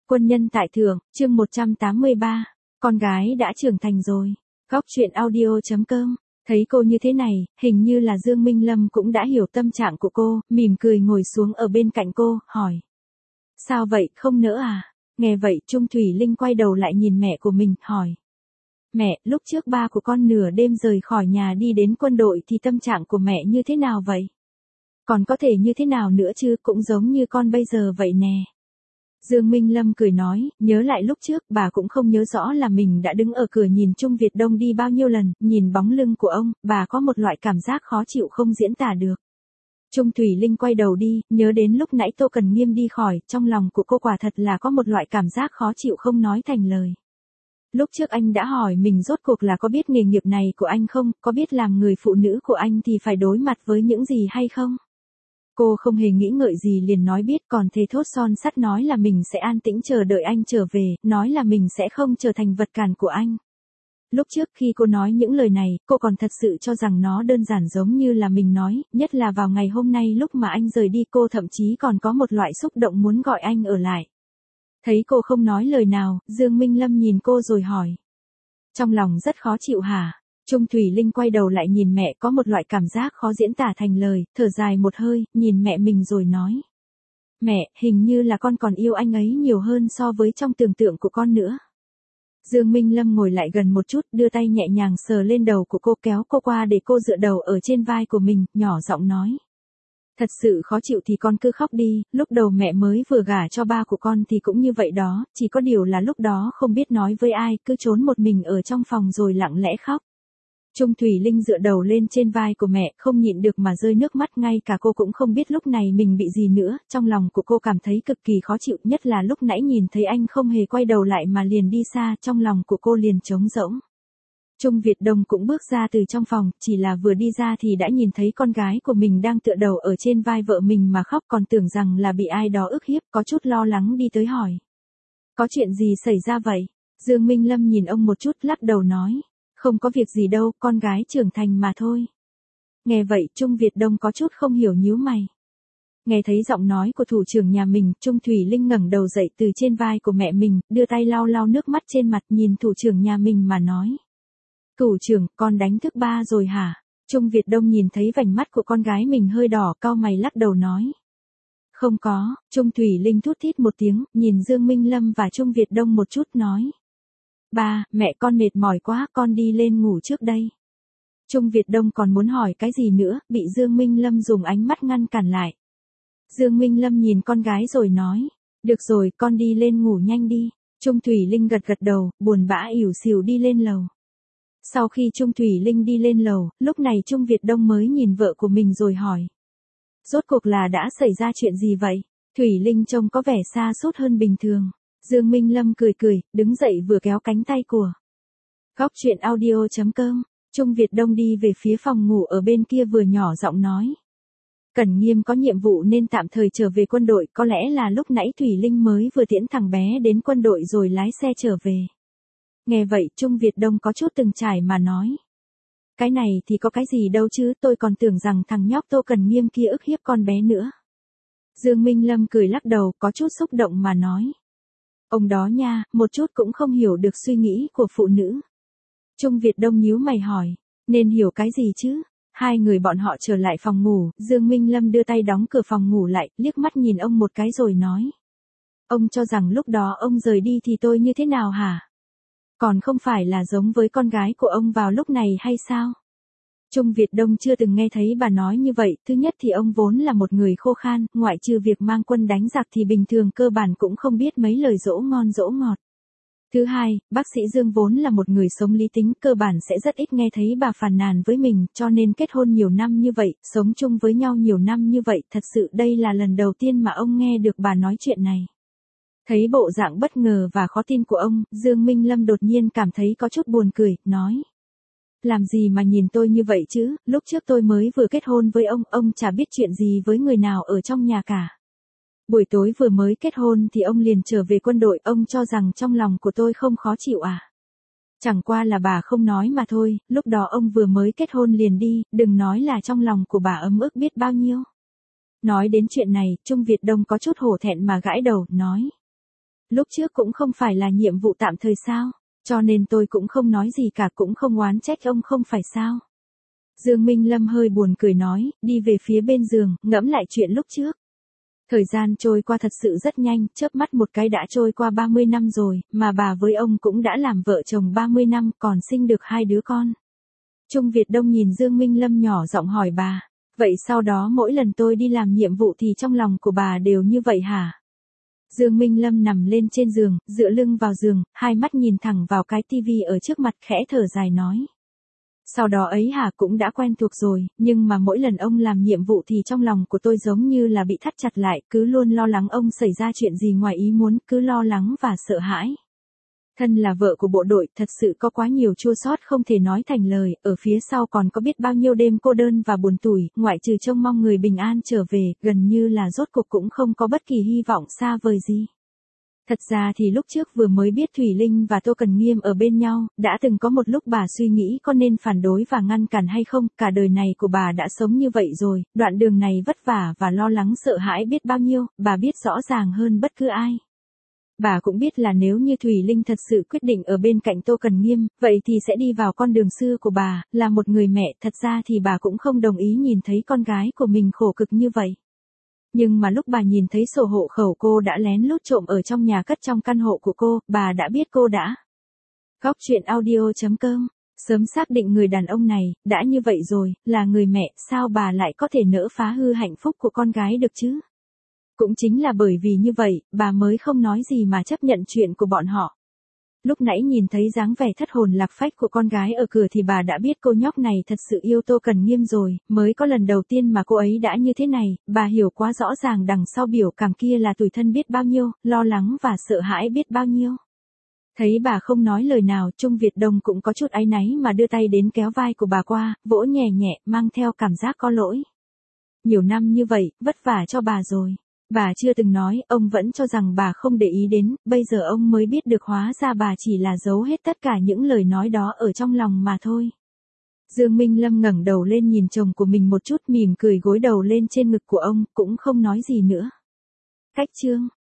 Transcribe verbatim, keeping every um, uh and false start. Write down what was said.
Quân nhân tại thượng, chương một trăm tám mươi ba, con gái đã trưởng thành rồi. Góc truyện audio chấm com. Thấy cô như thế này, hình như là Dương Minh Lâm cũng đã hiểu tâm trạng của cô, mỉm cười ngồi xuống ở bên cạnh cô, hỏi. Sao vậy, không nỡ à? Nghe vậy, Trung Thủy Linh quay đầu lại nhìn mẹ của mình, hỏi. Mẹ, lúc trước ba của con nửa đêm rời khỏi nhà đi đến quân đội thì tâm trạng của mẹ như thế nào vậy? Còn có thể như thế nào nữa chứ, cũng giống như con bây giờ vậy nè. Dương Minh Lâm cười nói, nhớ lại lúc trước, bà cũng không nhớ rõ là mình đã đứng ở cửa nhìn Trung Việt Đông đi bao nhiêu lần, nhìn bóng lưng của ông, bà có một loại cảm giác khó chịu không diễn tả được. Trung Thủy Linh quay đầu đi, nhớ đến lúc nãy Tô Cần Nghiêm đi khỏi, trong lòng của cô quả thật là có một loại cảm giác khó chịu không nói thành lời. Lúc trước anh đã hỏi mình rốt cuộc là có biết nghề nghiệp này của anh không, có biết làm người phụ nữ của anh thì phải đối mặt với những gì hay không? Cô không hề nghĩ ngợi gì liền nói biết, còn thề thốt son sắt nói là mình sẽ an tĩnh chờ đợi anh trở về, nói là mình sẽ không trở thành vật cản của anh. Lúc trước khi cô nói những lời này, cô còn thật sự cho rằng nó đơn giản giống như là mình nói, nhất là vào ngày hôm nay lúc mà anh rời đi cô thậm chí còn có một loại xúc động muốn gọi anh ở lại. Thấy cô không nói lời nào, Dương Minh Lâm nhìn cô rồi hỏi. Trong lòng rất khó chịu hả? Trung Thủy Linh quay đầu lại nhìn mẹ có một loại cảm giác khó diễn tả thành lời, thở dài một hơi, nhìn mẹ mình rồi nói. Mẹ, hình như là con còn yêu anh ấy nhiều hơn so với trong tưởng tượng của con nữa. Dương Minh Lâm ngồi lại gần một chút, đưa tay nhẹ nhàng sờ lên đầu của cô kéo cô qua để cô dựa đầu ở trên vai của mình, nhỏ giọng nói. Thật sự khó chịu thì con cứ khóc đi, lúc đầu mẹ mới vừa gả cho ba của con thì cũng như vậy đó, chỉ có điều là lúc đó không biết nói với ai, cứ trốn một mình ở trong phòng rồi lặng lẽ khóc. Trung Thủy Linh dựa đầu lên trên vai của mẹ, không nhịn được mà rơi nước mắt, ngay cả cô cũng không biết lúc này mình bị gì nữa, trong lòng của cô cảm thấy cực kỳ khó chịu, nhất là lúc nãy nhìn thấy anh không hề quay đầu lại mà liền đi xa, trong lòng của cô liền trống rỗng. Trung Việt Đông cũng bước ra từ trong phòng, chỉ là vừa đi ra thì đã nhìn thấy con gái của mình đang tựa đầu ở trên vai vợ mình mà khóc, còn tưởng rằng là bị ai đó ức hiếp, có chút lo lắng đi tới hỏi. Có chuyện gì xảy ra vậy? Dương Minh Lâm nhìn ông một chút lắc đầu nói. Không có việc gì đâu, con gái trưởng thành mà thôi. Nghe vậy, Trung Việt Đông có chút không hiểu nhíu mày. Nghe thấy giọng nói của thủ trưởng nhà mình, Trung Thủy Linh ngẩng đầu dậy từ trên vai của mẹ mình, đưa tay lau lau nước mắt trên mặt nhìn thủ trưởng nhà mình mà nói. Thủ trưởng, con đánh thức ba rồi hả? Trung Việt Đông nhìn thấy vành mắt của con gái mình hơi đỏ, cau mày lắc đầu nói. Không có, Trung Thủy Linh thút thít một tiếng, nhìn Dương Minh Lâm và Trung Việt Đông một chút nói. Ba, mẹ con mệt mỏi quá, con đi lên ngủ trước đây. Trung Việt Đông còn muốn hỏi cái gì nữa, bị Dương Minh Lâm dùng ánh mắt ngăn cản lại. Dương Minh Lâm nhìn con gái rồi nói, được rồi, con đi lên ngủ nhanh đi. Trung Thủy Linh gật gật đầu, buồn bã ỉu xìu đi lên lầu. Sau khi Trung Thủy Linh đi lên lầu, lúc này Trung Việt Đông mới nhìn vợ của mình rồi hỏi. Rốt cuộc là đã xảy ra chuyện gì vậy? Thủy Linh trông có vẻ xa sút hơn bình thường. Dương Minh Lâm cười cười, đứng dậy vừa kéo cánh tay của. Góc truyện audio chấm com. Trung Việt Đông đi về phía phòng ngủ ở bên kia vừa nhỏ giọng nói. Cẩn Nghiêm có nhiệm vụ nên tạm thời trở về quân đội, có lẽ là lúc nãy Thủy Linh mới vừa tiễn thằng bé đến quân đội rồi lái xe trở về. Nghe vậy, Trung Việt Đông có chút từng trải mà nói. Cái này thì có cái gì đâu chứ, tôi còn tưởng rằng thằng nhóc Tô Cẩn Nghiêm kia ức hiếp con bé nữa. Dương Minh Lâm cười lắc đầu, có chút xúc động mà nói. Ông đó nha, một chút cũng không hiểu được suy nghĩ của phụ nữ. Trung Việt Đông nhíu mày hỏi, nên hiểu cái gì chứ? Hai người bọn họ trở lại phòng ngủ, Dương Minh Lâm đưa tay đóng cửa phòng ngủ lại, liếc mắt nhìn ông một cái rồi nói. Ông cho rằng lúc đó ông rời đi thì tôi như thế nào hả? Còn không phải là giống với con gái của ông vào lúc này hay sao? Trung Việt Đông chưa từng nghe thấy bà nói như vậy, thứ nhất thì ông vốn là một người khô khan, ngoại trừ việc mang quân đánh giặc thì bình thường cơ bản cũng không biết mấy lời dỗ ngon dỗ ngọt. Thứ hai, bác sĩ Dương vốn là một người sống lý tính, cơ bản sẽ rất ít nghe thấy bà phàn nàn với mình, cho nên kết hôn nhiều năm như vậy, sống chung với nhau nhiều năm như vậy, thật sự đây là lần đầu tiên mà ông nghe được bà nói chuyện này. Thấy bộ dạng bất ngờ và khó tin của ông, Dương Minh Lâm đột nhiên cảm thấy có chút buồn cười, nói. Làm gì mà nhìn tôi như vậy chứ, lúc trước tôi mới vừa kết hôn với ông, ông chả biết chuyện gì với người nào ở trong nhà cả. Buổi tối vừa mới kết hôn thì ông liền trở về quân đội, ông cho rằng trong lòng của tôi không khó chịu à? Chẳng qua là bà không nói mà thôi, lúc đó ông vừa mới kết hôn liền đi, đừng nói là trong lòng của bà ấm ức biết bao nhiêu. Nói đến chuyện này, Trung Việt Đông có chút hổ thẹn mà gãi đầu, nói. Lúc trước cũng không phải là nhiệm vụ tạm thời sao, cho nên tôi cũng không nói gì cả, cũng không oán trách ông không phải sao. Dương Minh Lâm hơi buồn cười nói, đi về phía bên giường, ngẫm lại chuyện lúc trước. Thời gian trôi qua thật sự rất nhanh, chớp mắt một cái đã trôi qua ba mươi năm rồi, mà bà với ông cũng đã làm vợ chồng ba mươi năm, còn sinh được hai đứa con. Trung Việt Đông nhìn Dương Minh Lâm nhỏ giọng hỏi bà, vậy sau đó mỗi lần tôi đi làm nhiệm vụ thì trong lòng của bà đều như vậy hả? Dương Minh Lâm nằm lên trên giường, dựa lưng vào giường, hai mắt nhìn thẳng vào cái tivi ở trước mặt, khẽ thở dài nói. Sau đó ấy hả, cũng đã quen thuộc rồi, nhưng mà mỗi lần ông làm nhiệm vụ thì trong lòng của tôi giống như là bị thắt chặt lại, cứ luôn lo lắng ông xảy ra chuyện gì ngoài ý muốn, cứ lo lắng và sợ hãi. Thân là vợ của bộ đội, thật sự có quá nhiều chua xót không thể nói thành lời, ở phía sau còn có biết bao nhiêu đêm cô đơn và buồn tủi, ngoại trừ trông mong người bình an trở về, gần như là rốt cuộc cũng không có bất kỳ hy vọng xa vời gì. Thật ra thì lúc trước vừa mới biết Thủy Linh và Tô Cần Nghiêm ở bên nhau, đã từng có một lúc bà suy nghĩ có nên phản đối và ngăn cản hay không, cả đời này của bà đã sống như vậy rồi, đoạn đường này vất vả và lo lắng sợ hãi biết bao nhiêu, bà biết rõ ràng hơn bất cứ ai. Bà cũng biết là nếu như Thủy Linh thật sự quyết định ở bên cạnh Tô Cần Nghiêm, vậy thì sẽ đi vào con đường xưa của bà, là một người mẹ, thật ra thì bà cũng không đồng ý nhìn thấy con gái của mình khổ cực như vậy. Nhưng mà lúc bà nhìn thấy sổ hộ khẩu cô đã lén lút trộm ở trong nhà cất trong căn hộ của cô, bà đã biết cô đã. Góc truyện audio chấm com, sớm xác định người đàn ông này, đã như vậy rồi, là người mẹ, sao bà lại có thể nỡ phá hư hạnh phúc của con gái được chứ? Cũng chính là bởi vì như vậy, bà mới không nói gì mà chấp nhận chuyện của bọn họ. Lúc nãy nhìn thấy dáng vẻ thất hồn lạc phách của con gái ở cửa thì bà đã biết cô nhóc này thật sự yêu Tô Cần Nghiêm rồi, mới có lần đầu tiên mà cô ấy đã như thế này, bà hiểu quá rõ ràng đằng sau biểu cảm kia là tủi thân biết bao nhiêu, lo lắng và sợ hãi biết bao nhiêu. Thấy bà không nói lời nào, Trung Việt Đông cũng có chút áy náy mà đưa tay đến kéo vai của bà qua, vỗ nhẹ nhẹ, mang theo cảm giác có lỗi. Nhiều năm như vậy, vất vả cho bà rồi. Bà chưa từng nói, ông vẫn cho rằng bà không để ý đến, bây giờ ông mới biết được hóa ra bà chỉ là giấu hết tất cả những lời nói đó ở trong lòng mà thôi. Dương Minh Lâm ngẩng đầu lên nhìn chồng của mình một chút, mỉm cười gối đầu lên trên ngực của ông, cũng không nói gì nữa. Cách chương